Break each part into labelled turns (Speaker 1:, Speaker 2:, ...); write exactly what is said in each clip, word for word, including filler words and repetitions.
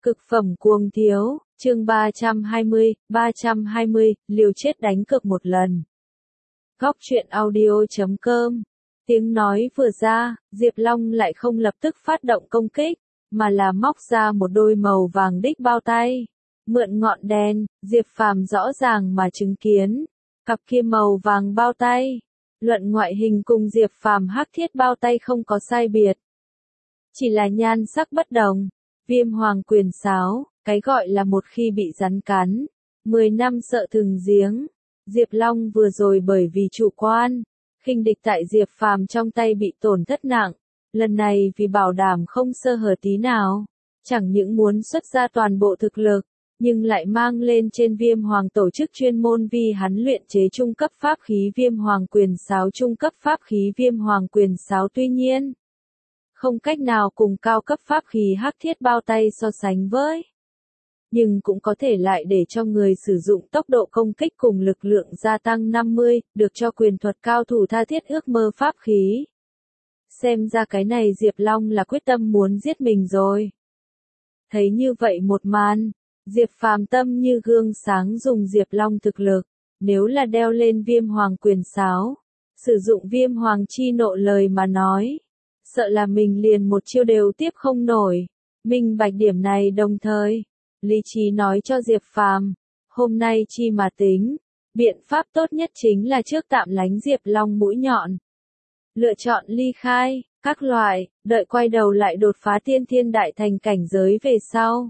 Speaker 1: Cực phẩm cuồng thiếu, chương ba trăm hai mươi, ba trăm hai mươi, liều chết đánh cược một lần. Góc truyện audio chấm com. Tiếng nói vừa ra, Diệp Long lại không lập tức phát động công kích, mà là móc ra một đôi màu vàng đích bao tay. Mượn ngọn đèn, Diệp Phàm rõ ràng mà chứng kiến. Cặp kia màu vàng bao tay. Luận ngoại hình cùng Diệp Phàm hắc thiết bao tay không có sai biệt. Chỉ là nhan sắc bất đồng. Viêm hoàng quyền sáo, cái gọi là một khi bị rắn cắn, mười năm sợ thừng giếng. Diệp Long vừa rồi bởi vì chủ quan, khinh địch tại Diệp Phàm trong tay bị tổn thất nặng, lần này vì bảo đảm không sơ hở tí nào, chẳng những muốn xuất ra toàn bộ thực lực, nhưng lại mang lên trên viêm hoàng tổ chức chuyên môn vì hắn luyện chế trung cấp pháp khí viêm hoàng quyền sáo trung cấp pháp khí viêm hoàng quyền sáo tuy nhiên. Không cách nào cùng cao cấp pháp khí hắc thiết bao tay so sánh với. Nhưng cũng có thể lại để cho người sử dụng tốc độ công kích cùng lực lượng gia tăng năm mươi, được cho quyền thuật cao thủ tha thiết ước mơ pháp khí. Xem ra cái này Diệp Long là quyết tâm muốn giết mình rồi. Thấy như vậy một màn, Diệp Phàm tâm như gương sáng dùng Diệp Long thực lực, nếu là đeo lên viêm hoàng quyền sáo, sử dụng viêm hoàng chi nộ lời mà nói. Sợ là mình liền một chiêu đều tiếp không nổi. Minh bạch điểm này đồng thời, lý trí nói cho Diệp Phàm, hôm nay chi mà tính, biện pháp tốt nhất chính là trước tạm lánh Diệp Long mũi nhọn. Lựa chọn ly khai, các loại, đợi quay đầu lại đột phá tiên thiên đại thành cảnh giới về sau.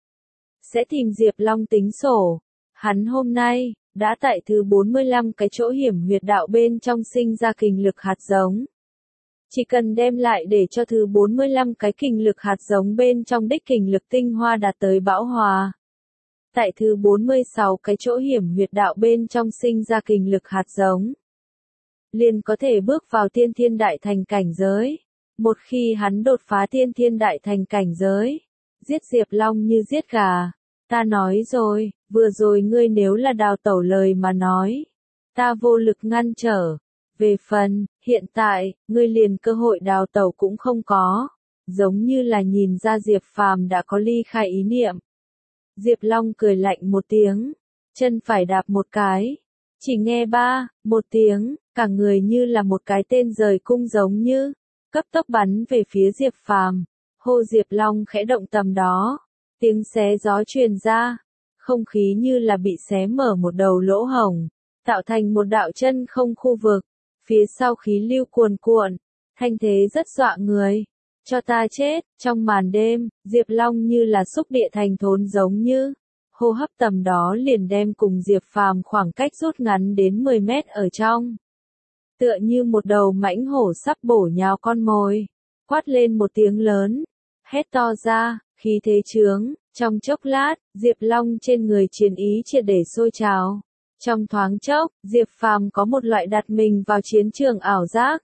Speaker 1: Sẽ tìm Diệp Long tính sổ. Hắn hôm nay, đã tại thứ bốn mươi lăm cái chỗ hiểm huyệt đạo bên trong sinh ra kình lực hạt giống. Chỉ cần đem lại để cho thứ bốn mươi lăm cái kình lực hạt giống bên trong đích kình lực tinh hoa đạt tới bão hòa. Tại thứ bốn mươi sáu cái chỗ hiểm huyệt đạo bên trong sinh ra kình lực hạt giống. Liền có thể bước vào tiên thiên đại thành cảnh giới. Một khi hắn đột phá tiên thiên đại thành cảnh giới, giết Diệp Long như giết gà. Ta nói rồi, vừa rồi ngươi nếu là đào tẩu lời mà nói. Ta vô lực ngăn trở. Về phần, hiện tại, ngươi liền cơ hội đào tẩu cũng không có, giống như là nhìn ra Diệp Phàm đã có ly khai ý niệm. Diệp Long cười lạnh một tiếng, chân phải đạp một cái, chỉ nghe ba, một tiếng, cả người như là một cái tên rời cung giống như, cấp tốc bắn về phía Diệp Phàm. Hô Diệp Long khẽ động tầm đó, tiếng xé gió truyền ra, không khí như là bị xé mở một đầu lỗ hổng, tạo thành một đạo chân không khu vực. Phía sau khí lưu cuồn cuộn, thanh thế rất dọa người. Cho ta chết, trong màn đêm, Diệp Long như là xúc địa thành thốn giống như, hô hấp tầm đó liền đem cùng Diệp Phàm khoảng cách rút ngắn đến mười mét ở trong. Tựa như một đầu mãnh hổ sắp bổ nhào con mồi, quát lên một tiếng lớn, hét to ra, khí thế chướng, trong chốc lát, Diệp Long trên người chiến ý triệt để sôi trào. Trong thoáng chốc, Diệp Phàm có một loại đặt mình vào chiến trường ảo giác.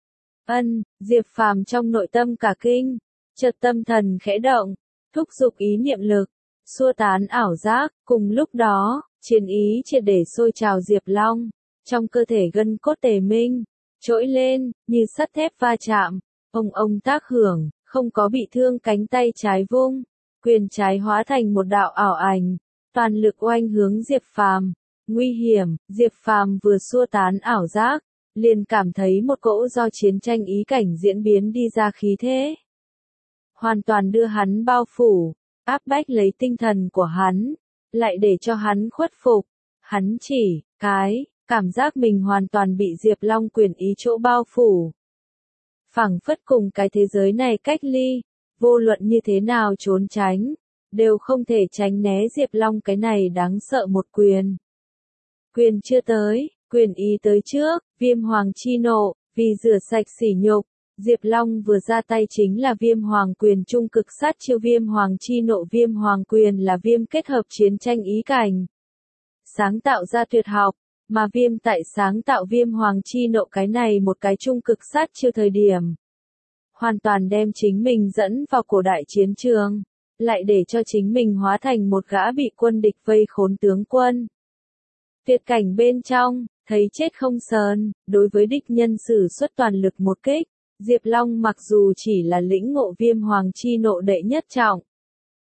Speaker 1: Ân, Diệp Phàm trong nội tâm cả kinh, chợt tâm thần khẽ động, thúc giục ý niệm lực, xua tán ảo giác, cùng lúc đó, chiến ý triệt để sôi trào Diệp Long, trong cơ thể gân cốt tề minh, trỗi lên, như sắt thép va chạm, ông ông tác hưởng, không có bị thương cánh tay trái vung, quyền trái hóa thành một đạo ảo ảnh, toàn lực oanh hướng Diệp Phàm. Nguy hiểm, Diệp Phàm vừa xua tán ảo giác, liền cảm thấy một cỗ do chiến tranh ý cảnh diễn biến đi ra khí thế. Hoàn toàn đưa hắn bao phủ, áp bách lấy tinh thần của hắn, lại để cho hắn khuất phục. Hắn chỉ, cái, cảm giác mình hoàn toàn bị Diệp Long quyền ý chỗ bao phủ. Phảng phất cùng cái thế giới này cách ly, vô luận như thế nào trốn tránh, đều không thể tránh né Diệp Long cái này đáng sợ một quyền. Quyền chưa tới, quyền ý tới trước, viêm hoàng chi nộ, vì rửa sạch sỉ nhục, Diệp Long vừa ra tay chính là viêm hoàng quyền trung cực sát chiêu viêm hoàng chi nộ. Viêm hoàng quyền là viêm kết hợp chiến tranh ý cảnh, sáng tạo ra tuyệt học, mà viêm tại sáng tạo viêm hoàng chi nộ cái này một cái trung cực sát chiêu thời điểm. Hoàn toàn đem chính mình dẫn vào cổ đại chiến trường, lại để cho chính mình hóa thành một gã bị quân địch vây khốn tướng quân. Tuyệt cảnh bên trong, thấy chết không sờn, đối với địch nhân sử xuất toàn lực một kích, Diệp Long mặc dù chỉ là lĩnh ngộ viêm hoàng chi nộ đệ nhất trọng,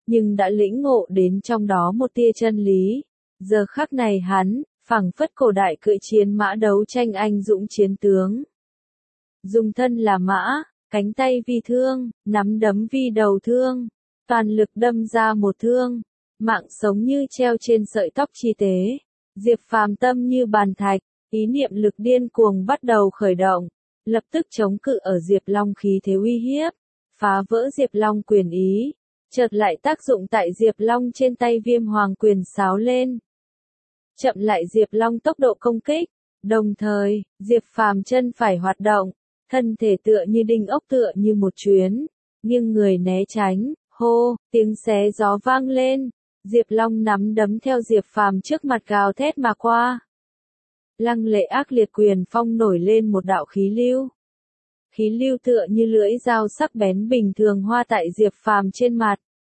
Speaker 1: nhưng đã lĩnh ngộ đến trong đó một tia chân lý. Giờ khắc này hắn, phảng phất cổ đại cưỡi chiến mã đấu tranh anh dũng chiến tướng. Dùng thân là mã, cánh tay vi thương, nắm đấm vi đầu thương, toàn lực đâm ra một thương, mạng sống như treo trên sợi tóc chi tế. Diệp Phàm tâm như bàn thạch, ý niệm lực điên cuồng bắt đầu khởi động, lập tức chống cự ở Diệp Long khí thế uy hiếp, phá vỡ Diệp Long quyền ý, chợt lại tác dụng tại Diệp Long trên tay Viêm Hoàng quyền sáo lên. Chậm lại Diệp Long tốc độ công kích, đồng thời, Diệp Phàm chân phải hoạt động, thân thể tựa như đinh ốc tựa như một chuyến, nghiêng người né tránh, hô, tiếng xé gió vang lên, Diệp Long nắm đấm theo Diệp Phàm trước mặt gào thét mà qua. Lăng lệ ác liệt quyền phong nổi lên một đạo khí lưu. Khí lưu tựa như lưỡi dao sắc bén bình thường hoa tại Diệp Phàm trên mặt.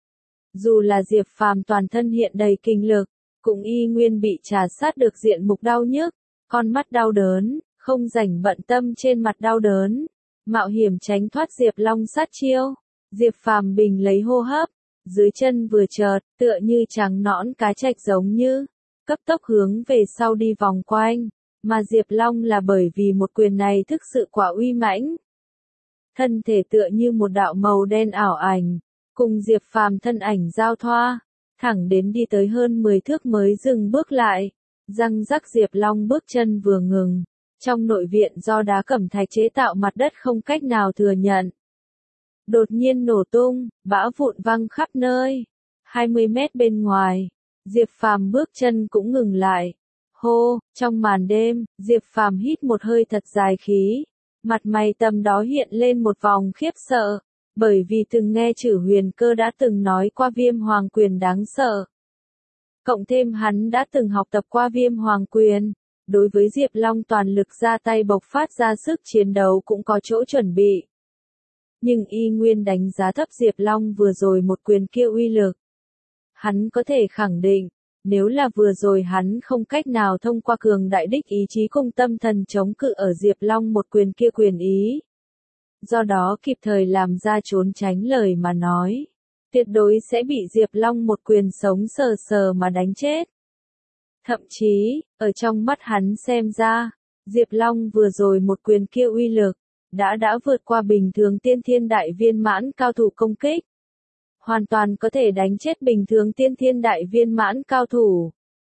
Speaker 1: Dù là Diệp Phàm toàn thân hiện đầy kinh lực, cũng y nguyên bị trà sát được diện mục đau nhức, con mắt đau đớn, không rảnh bận tâm trên mặt đau đớn, mạo hiểm tránh thoát Diệp Long sát chiêu. Diệp Phàm bình lấy hô hấp, dưới chân vừa chợt, tựa như trắng nõn cá trạch giống như, cấp tốc hướng về sau đi vòng quanh, mà Diệp Long là bởi vì một quyền này thực sự quá uy mãnh. Thân thể tựa như một đạo màu đen ảo ảnh, cùng Diệp Phàm thân ảnh giao thoa, thẳng đến đi tới hơn mười thước mới dừng bước lại. Răng rắc Diệp Long bước chân vừa ngừng, trong nội viện do đá cẩm thạch chế tạo mặt đất không cách nào thừa nhận. Đột nhiên nổ tung, bão vụn văng khắp nơi. hai mươi mét bên ngoài, Diệp Phàm bước chân cũng ngừng lại. Hô, trong màn đêm, Diệp Phàm hít một hơi thật dài khí, mặt mày tầm đó hiện lên một vòng khiếp sợ, bởi vì từng nghe Chử Huyền Cơ đã từng nói qua Viêm Hoàng quyền đáng sợ. Cộng thêm hắn đã từng học tập qua Viêm Hoàng quyền, đối với Diệp Long toàn lực ra tay bộc phát ra sức chiến đấu cũng có chỗ chuẩn bị. Nhưng y nguyên đánh giá thấp Diệp Long vừa rồi một quyền kia uy lực. Hắn có thể khẳng định, nếu là vừa rồi hắn không cách nào thông qua cường đại đích ý chí cùng tâm thần chống cự ở Diệp Long một quyền kia quyền ý. Do đó kịp thời làm ra trốn tránh lời mà nói, tuyệt đối sẽ bị Diệp Long một quyền sống sờ sờ mà đánh chết. Thậm chí, ở trong mắt hắn xem ra, Diệp Long vừa rồi một quyền kia uy lực, đã đã vượt qua bình thường tiên thiên đại viên mãn cao thủ công kích. Hoàn toàn có thể đánh chết bình thường tiên thiên đại viên mãn cao thủ.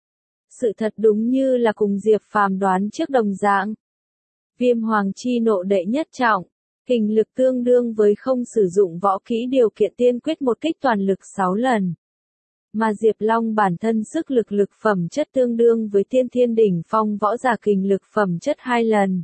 Speaker 1: Sự thật đúng như là cùng Diệp Phàm đoán trước đồng dạng. Viêm Hoàng chi nộ đệ nhất trọng, kình lực tương đương với không sử dụng võ kỹ điều kiện tiên quyết một kích toàn lực sáu lần. Mà Diệp Long bản thân sức lực lực phẩm chất tương đương với tiên thiên đỉnh phong võ giả kình lực phẩm chất hai lần.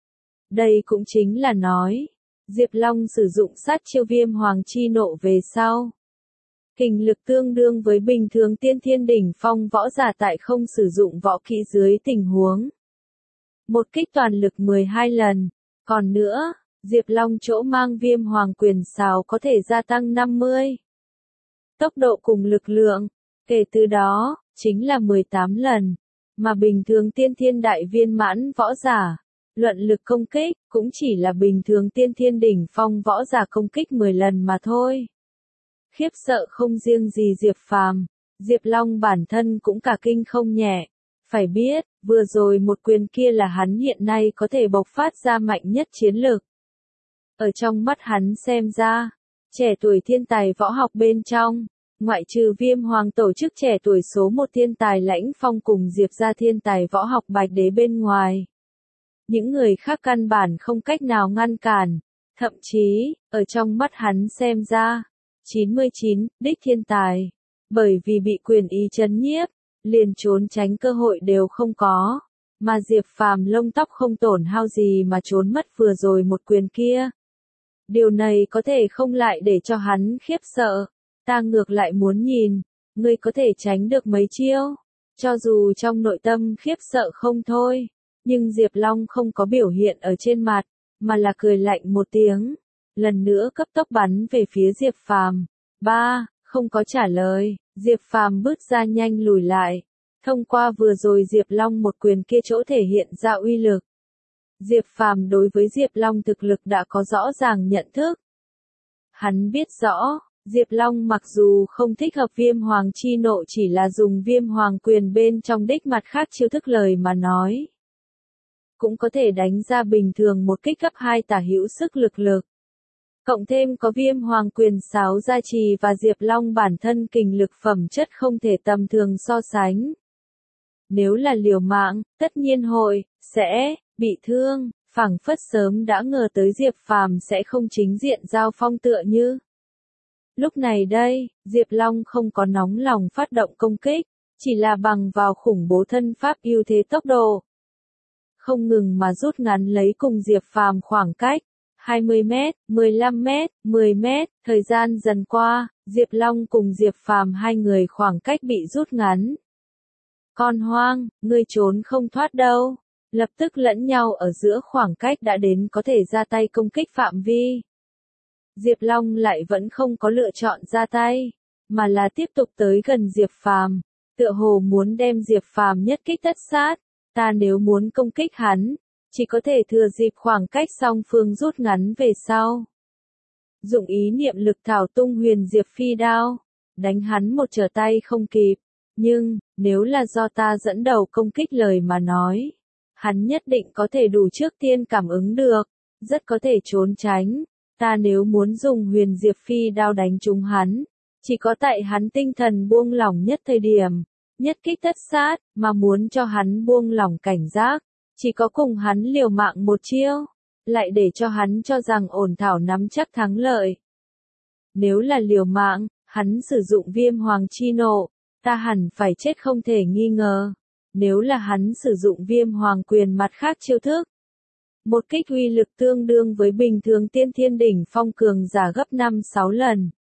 Speaker 1: Đây cũng chính là nói, Diệp Long sử dụng sát chiêu Viêm Hoàng chi nộ về sau. Kình lực tương đương với bình thường tiên thiên đỉnh phong võ giả tại không sử dụng võ kỹ dưới tình huống. Một kích toàn lực mười hai lần. Còn nữa, Diệp Long chỗ mang Viêm Hoàng quyền sáo có thể gia tăng năm mươi. Tốc độ cùng lực lượng, kể từ đó, chính là mười tám lần. Mà bình thường tiên thiên đại viên mãn võ giả, luận lực công kích, cũng chỉ là bình thường tiên thiên đỉnh phong võ giả công kích mười lần mà thôi. Khiếp sợ không riêng gì Diệp Phàm, Diệp Long bản thân cũng cả kinh không nhẹ. Phải biết, vừa rồi một quyền kia là hắn hiện nay có thể bộc phát ra mạnh nhất chiến lực. Ở trong mắt hắn xem ra, trẻ tuổi thiên tài võ học bên trong, ngoại trừ Viêm Hoàng tổ chức trẻ tuổi số một thiên tài Lãnh Phong cùng Diệp gia thiên tài võ học Bạch Đế bên ngoài. Những người khác căn bản không cách nào ngăn cản, thậm chí, ở trong mắt hắn xem ra, chín mươi chín, đích thiên tài, bởi vì bị quyền ý chấn nhiếp, liền trốn tránh cơ hội đều không có, mà Diệp Phàm lông tóc không tổn hao gì mà trốn mất vừa rồi một quyền kia. Điều này có thể không lại để cho hắn khiếp sợ, ta ngược lại muốn nhìn, ngươi có thể tránh được mấy chiêu, cho dù trong nội tâm khiếp sợ không thôi, nhưng Diệp Long không có biểu hiện ở trên mặt, mà là cười lạnh một tiếng, lần nữa cấp tốc bắn về phía Diệp Phàm. Ba, không có trả lời, Diệp Phàm bước ra nhanh lùi lại, thông qua vừa rồi Diệp Long một quyền kia chỗ thể hiện ra uy lực. Diệp Phàm đối với Diệp Long thực lực đã có rõ ràng nhận thức. Hắn biết rõ, Diệp Long mặc dù không thích hợp viêm hoàng chi nộ chỉ là dùng viêm hoàng quyền bên trong đích mặt khác chiêu thức lời mà nói. Cũng có thể đánh ra bình thường một kích cấp hai tả hữu sức lực lực. Cộng thêm có viêm hoàng quyền sáo gia trì và Diệp Long bản thân kình lực phẩm chất không thể tầm thường so sánh. Nếu là liều mạng, tất nhiên hội, sẽ, bị thương, phảng phất sớm đã ngờ tới Diệp Phàm sẽ không chính diện giao phong tựa như. Lúc này đây, Diệp Long không có nóng lòng phát động công kích, chỉ là bằng vào khủng bố thân pháp ưu thế tốc độ. Không ngừng mà rút ngắn lấy cùng Diệp Phàm khoảng cách, hai mươi mét, mười lăm mét, mười mét, thời gian dần qua, Diệp Long cùng Diệp Phàm hai người khoảng cách bị rút ngắn. Con hoang, ngươi trốn không thoát đâu, lập tức lẫn nhau ở giữa khoảng cách đã đến có thể ra tay công kích phạm vi. Diệp Long lại vẫn không có lựa chọn ra tay, mà là tiếp tục tới gần Diệp Phàm, tựa hồ muốn đem Diệp Phàm nhất kích tất sát. Ta nếu muốn công kích hắn, chỉ có thể thừa dịp khoảng cách song phương rút ngắn về sau. Dụng ý niệm lực thảo tung huyền diệp phi đao, đánh hắn một trở tay không kịp. Nhưng, nếu là do ta dẫn đầu công kích lời mà nói, hắn nhất định có thể đủ trước tiên cảm ứng được, rất có thể trốn tránh. Ta nếu muốn dùng huyền diệp phi đao đánh trúng hắn, chỉ có tại hắn tinh thần buông lỏng nhất thời điểm. Nhất kích tất sát, mà muốn cho hắn buông lỏng cảnh giác, chỉ có cùng hắn liều mạng một chiêu, lại để cho hắn cho rằng ổn thảo nắm chắc thắng lợi. Nếu là liều mạng, hắn sử dụng viêm hoàng chi nộ, ta hẳn phải chết không thể nghi ngờ. Nếu là hắn sử dụng viêm hoàng quyền mặt khác chiêu thức, một kích uy lực tương đương với bình thường tiên thiên đỉnh phong cường giả gấp năm sáu lần.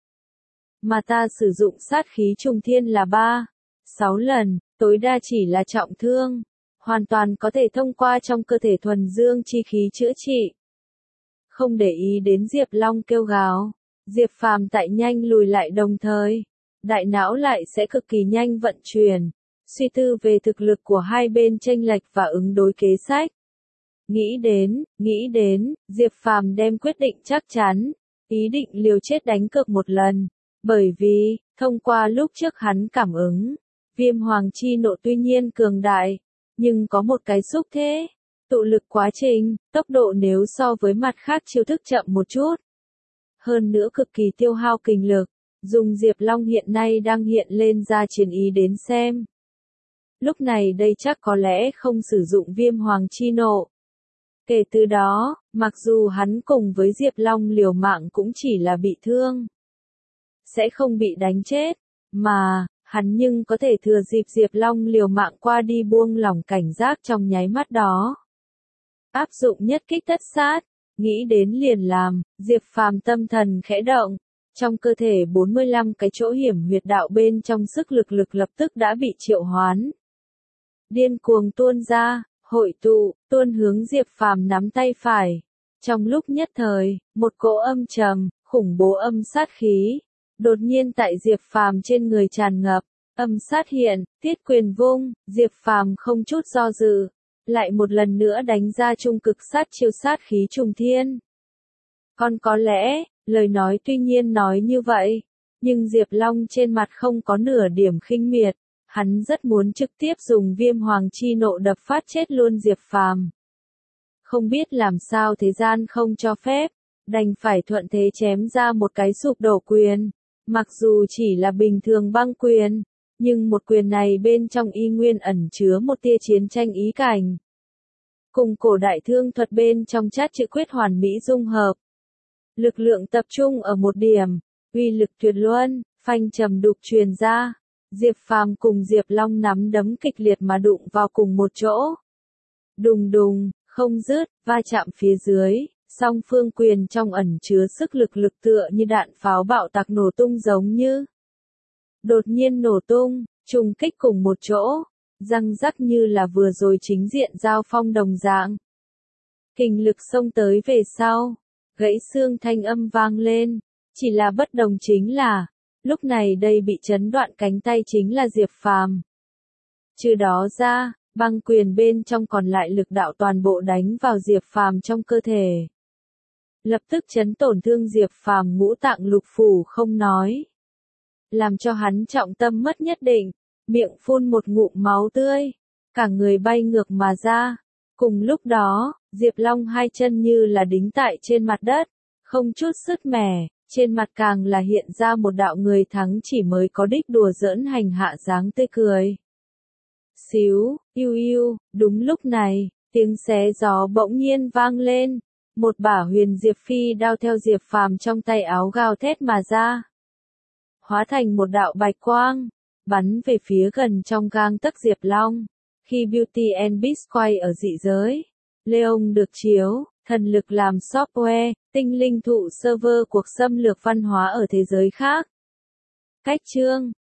Speaker 1: Mà ta sử dụng sát khí trùng thiên là ba sáu lần, tối đa chỉ là trọng thương, hoàn toàn có thể thông qua trong cơ thể thuần dương chi khí chữa trị. Không để ý đến Diệp Long kêu gào, Diệp Phàm tại nhanh lùi lại đồng thời, đại não lại sẽ cực kỳ nhanh vận chuyển, suy tư về thực lực của hai bên chênh lệch và ứng đối kế sách. Nghĩ đến, nghĩ đến, Diệp Phàm đem quyết định chắc chắn, ý định liều chết đánh cược một lần, bởi vì, thông qua lúc trước hắn cảm ứng, viêm hoàng chi nộ tuy nhiên cường đại, nhưng có một cái xúc thế, tụ lực quá trình, tốc độ nếu so với mặt khác chiêu thức chậm một chút. Hơn nữa cực kỳ tiêu hao kình lực, dùng Diệp Long hiện nay đang hiện lên ra chiến ý đến xem. Lúc này đây chắc có lẽ không sử dụng viêm hoàng chi nộ. Kể từ đó, mặc dù hắn cùng với Diệp Long liều mạng cũng chỉ là bị thương, sẽ không bị đánh chết, mà, hắn nhưng có thể thừa dịp Diệp Long liều mạng qua đi buông lỏng cảnh giác trong nháy mắt đó. Áp dụng nhất kích tất sát, nghĩ đến liền làm, Diệp Phàm tâm thần khẽ động, trong cơ thể bốn mươi lăm cái chỗ hiểm huyệt đạo bên trong sức lực lực lập tức đã bị triệu hoán. Điên cuồng tuôn ra, hội tụ, tuôn hướng Diệp Phàm nắm tay phải. Trong lúc nhất thời, một cỗ âm trầm, khủng bố âm sát khí, đột nhiên tại Diệp Phàm trên người tràn ngập, âm sát hiện, tiết quyền vung, Diệp Phàm không chút do dự, lại một lần nữa đánh ra trung cực sát chiêu sát khí trùng thiên. Còn có lẽ, lời nói tuy nhiên nói như vậy, nhưng Diệp Long trên mặt không có nửa điểm khinh miệt, hắn rất muốn trực tiếp dùng viêm hoàng chi nộ đập phát chết luôn Diệp Phàm. Không biết làm sao thế gian không cho phép, đành phải thuận thế chém ra một cái sụp đổ quyền. Mặc dù chỉ là bình thường băng quyền, nhưng một quyền này bên trong y nguyên ẩn chứa một tia chiến tranh ý cảnh. Cùng cổ đại thương thuật bên trong chát chữ quyết hoàn mỹ dung hợp. Lực lượng tập trung ở một điểm, uy lực tuyệt luân, phanh trầm đục truyền ra. Diệp Phàm cùng Diệp Long nắm đấm kịch liệt mà đụng vào cùng một chỗ. Đùng đùng, không dứt, va chạm phía dưới. Song phương quyền trong ẩn chứa sức lực lực tựa như đạn pháo bạo tạc nổ tung giống như. Đột nhiên nổ tung, trùng kích cùng một chỗ, răng rắc như là vừa rồi chính diện giao phong đồng dạng. Kình lực xông tới về sau, gãy xương thanh âm vang lên, chỉ là bất đồng chính là, lúc này đây bị chấn đoạn cánh tay chính là Diệp Phàm. Trừ đó ra, băng quyền bên trong còn lại lực đạo toàn bộ đánh vào Diệp Phàm trong cơ thể. lập tức chấn tổn thương Diệp Phàm ngũ tạng lục phủ không nói, làm cho hắn trọng tâm mất nhất định, miệng phun một ngụm máu tươi, cả người bay ngược mà ra. Cùng lúc đó, Diệp Long hai chân như là đính tại trên mặt đất, không chút sứt mẻ, trên mặt càng là hiện ra một đạo người thắng chỉ mới có đích đùa giỡn hành hạ dáng tươi cười. Xíu, iu iu, đúng lúc này, tiếng xé gió bỗng nhiên vang lên, một bả huyền diệp phi đao theo Diệp Phàm trong tay áo gào thét mà ra, hóa thành một đạo bạch quang, bắn về phía gần trong gang tấc Diệp Long. Khi Beauty and Beast quay ở dị giới, Leon được chiếu, thần lực làm software, tinh linh thụ server cuộc xâm lược văn hóa ở thế giới khác. Cách chương